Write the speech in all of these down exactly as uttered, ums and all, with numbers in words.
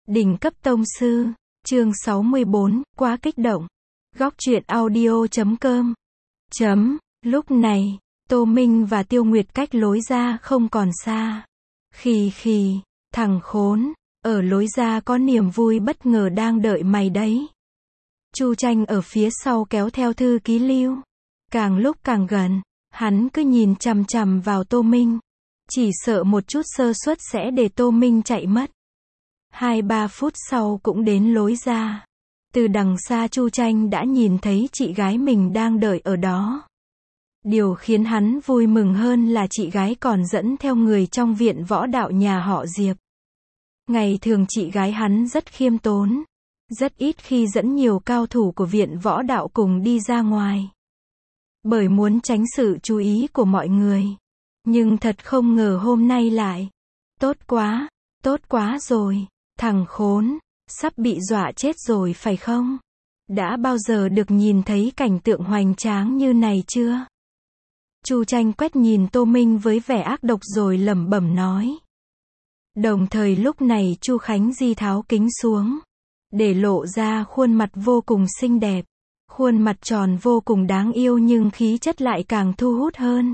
Đỉnh cấp tông sư, chương sáu mươi bốn, quá kích động. Góc truyện audio chấm com. Chấm, lúc này, Tô Minh và Tiêu Nguyệt cách lối ra không còn xa. Khì khì, thằng khốn, ở lối ra có niềm vui bất ngờ đang đợi mày đấy. Chu Tranh ở phía sau kéo theo thư ký Lưu. Càng lúc càng gần, hắn cứ nhìn chằm chằm vào Tô Minh. Chỉ sợ một chút sơ suất sẽ để Tô Minh chạy mất. Hai ba phút sau cũng đến lối ra. Từ đằng xa Chu Tranh đã nhìn thấy chị gái mình đang đợi ở đó. Điều khiến hắn vui mừng hơn là chị gái còn dẫn theo người trong viện võ đạo nhà họ Diệp. Ngày thường chị gái hắn rất khiêm tốn. Rất ít khi dẫn nhiều cao thủ của viện võ đạo cùng đi ra ngoài. Bởi muốn tránh sự chú ý của mọi người. Nhưng thật không ngờ hôm nay lại. Tốt quá, tốt quá rồi. Thằng khốn, sắp bị dọa chết rồi phải không? Đã bao giờ được nhìn thấy cảnh tượng hoành tráng như này chưa? Chu Tranh quét nhìn Tô Minh với vẻ ác độc rồi lẩm bẩm nói. Đồng thời lúc này Chu Khánh Di tháo kính xuống, để lộ ra khuôn mặt vô cùng xinh đẹp. Khuôn mặt tròn vô cùng đáng yêu nhưng khí chất lại càng thu hút hơn.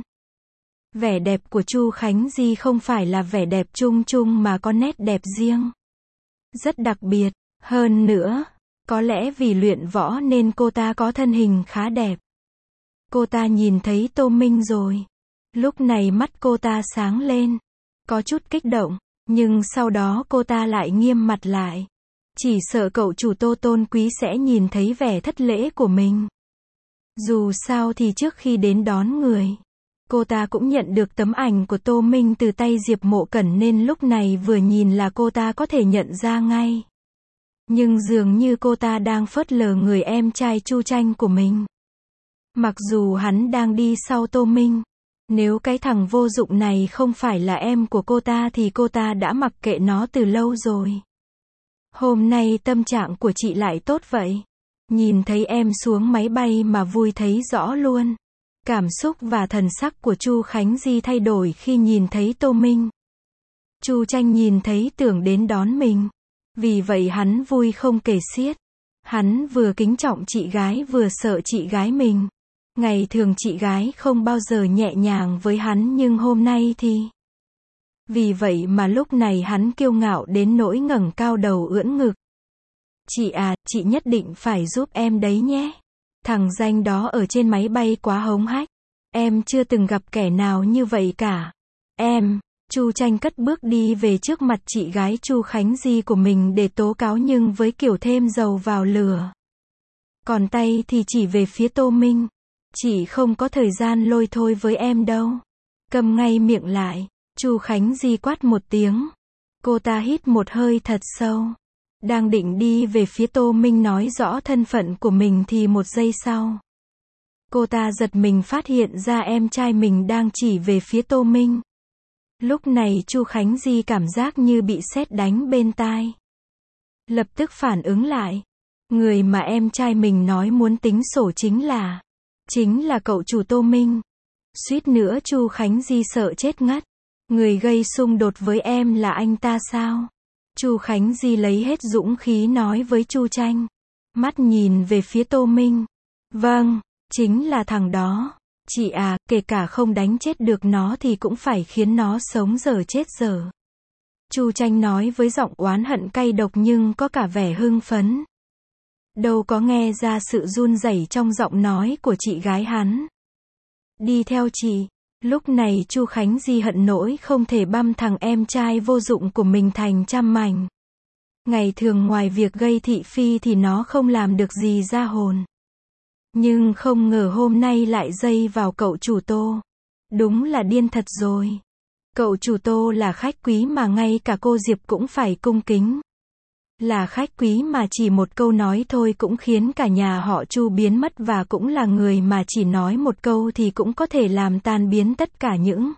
Vẻ đẹp của Chu Khánh Di không phải là vẻ đẹp chung chung mà có nét đẹp riêng. Rất đặc biệt, hơn nữa, có lẽ vì luyện võ nên cô ta có thân hình khá đẹp. Cô ta nhìn thấy Tô Minh rồi. Lúc này mắt cô ta sáng lên, có chút kích động, nhưng sau đó cô ta lại nghiêm mặt lại. Chỉ sợ cậu chủ Tô tôn quý sẽ nhìn thấy vẻ thất lễ của mình. Dù sao thì trước khi đến đón người, cô ta cũng nhận được tấm ảnh của Tô Minh từ tay Diệp Mộ Cẩn nên lúc này vừa nhìn là cô ta có thể nhận ra ngay. Nhưng dường như cô ta đang phớt lờ người em trai Chu Tranh của mình. Mặc dù hắn đang đi sau Tô Minh. Nếu cái thằng vô dụng này không phải là em của cô ta thì cô ta đã mặc kệ nó từ lâu rồi. Hôm nay tâm trạng của chị lại tốt vậy. Nhìn thấy em xuống máy bay mà vui thấy rõ luôn. Cảm xúc và thần sắc của Chu Khánh Di thay đổi khi nhìn thấy Tô Minh. Chu Tranh nhìn thấy tưởng đến đón mình. Vì vậy hắn vui không kể xiết. Hắn vừa kính trọng chị gái vừa sợ chị gái mình. Ngày thường chị gái không bao giờ nhẹ nhàng với hắn nhưng hôm nay thì... Vì vậy mà lúc này hắn kiêu ngạo đến nỗi ngẩng cao đầu ưỡn ngực. Chị à, chị nhất định phải giúp em đấy nhé. Thằng danh đó ở trên máy bay quá hống hách. Em chưa từng gặp kẻ nào như vậy cả. Em, Chu Tranh cất bước đi về trước mặt chị gái Chu Khánh Di của mình để tố cáo nhưng với kiểu thêm dầu vào lửa. Còn tay thì chỉ về phía Tô Minh. Chị không có thời gian lôi thôi với em đâu. Cầm ngay miệng lại. Chu Khánh Di quát một tiếng. Cô ta hít một hơi thật sâu. Đang định đi về phía Tô Minh nói rõ thân phận của mình thì một giây sau. Cô ta giật mình phát hiện ra em trai mình đang chỉ về phía Tô Minh. Lúc này Chu Khánh Di cảm giác như bị sét đánh bên tai. Lập tức phản ứng lại. Người mà em trai mình nói muốn tính sổ chính là... Chính là cậu chủ Tô Minh. Suýt nữa Chu Khánh Di sợ chết ngất. Người gây xung đột với em là anh ta sao? Chu Khánh Di lấy hết dũng khí nói với Chu Tranh. Mắt nhìn về phía Tô Minh. Vâng, chính là thằng đó. Chị à, kể cả không đánh chết được nó thì cũng phải khiến nó sống dở chết dở. Chu Tranh nói với giọng oán hận cay độc nhưng có cả vẻ hưng phấn. Đâu có nghe ra sự run rẩy trong giọng nói của chị gái hắn. Đi theo chị. Lúc này Chu Khánh Di hận nỗi không thể băm thằng em trai vô dụng của mình thành trăm mảnh. Ngày thường ngoài việc gây thị phi thì nó không làm được gì ra hồn. Nhưng không ngờ hôm nay lại dây vào cậu chủ Tô. Đúng là điên thật rồi. Cậu chủ Tô là khách quý mà ngay cả cô Diệp cũng phải cung kính. Là khách quý mà chỉ một câu nói thôi cũng khiến cả nhà họ Chu biến mất và cũng là người mà chỉ nói một câu thì cũng có thể làm tan biến tất cả những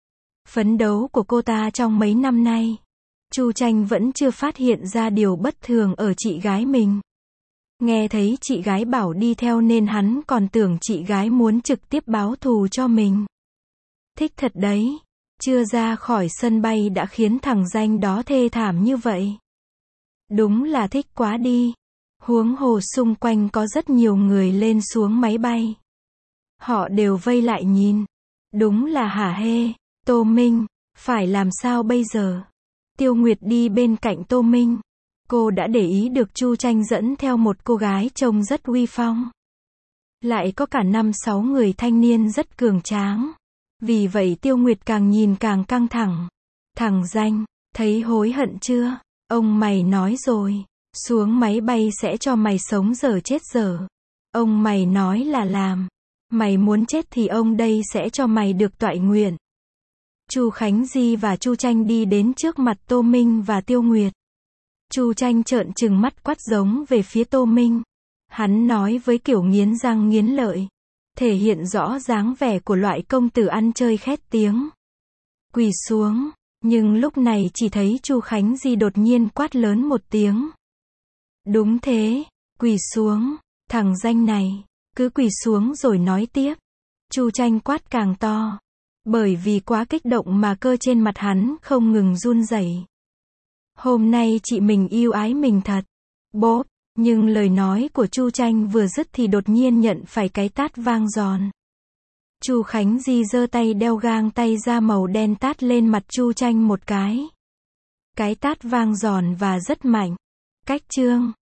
phấn đấu của cô ta trong mấy năm nay. Chu Tranh vẫn chưa phát hiện ra điều bất thường ở chị gái mình. Nghe thấy chị gái bảo đi theo nên hắn còn tưởng chị gái muốn trực tiếp báo thù cho mình. Thích thật đấy. Chưa ra khỏi sân bay đã khiến thằng danh đó thê thảm như vậy. Đúng là thích quá đi. Huống hồ xung quanh có rất nhiều người lên xuống máy bay. Họ đều vây lại nhìn. Đúng là hả hê. Tô Minh, phải làm sao bây giờ? Tiêu Nguyệt đi bên cạnh Tô Minh. Cô đã để ý được Chu Tranh dẫn theo một cô gái trông rất uy phong. Lại có cả năm sáu người thanh niên rất cường tráng. Vì vậy Tiêu Nguyệt càng nhìn càng căng thẳng. Thằng danh, thấy hối hận chưa? Ông mày nói rồi, xuống máy bay sẽ cho mày sống dở chết dở. Ông mày nói là làm. Mày muốn chết thì ông đây sẽ cho mày được toại nguyện. Chu Khánh Di và Chu Tranh đi đến trước mặt Tô Minh và Tiêu Nguyệt. Chu Tranh trợn trừng mắt quát giống về phía Tô Minh. Hắn nói với kiểu nghiến răng nghiến lợi, thể hiện rõ dáng vẻ của loại công tử ăn chơi khét tiếng. Quỳ xuống, nhưng lúc này chỉ thấy Chu Khánh Di đột nhiên quát lớn một tiếng. Đúng thế, quỳ xuống, thằng danh này, cứ quỳ xuống rồi nói tiếp. Chu Tranh quát càng to, bởi vì quá kích động mà cơ trên mặt hắn không ngừng run rẩy. Hôm nay chị mình yêu ái mình thật. Bốp, nhưng lời nói của Chu Tranh vừa dứt thì đột nhiên nhận phải cái tát vang giòn. Chu Khánh Di giơ tay đeo gang tay da màu đen tát lên mặt Chu Tranh một cái. Cái tát vang giòn và rất mạnh. Cách chương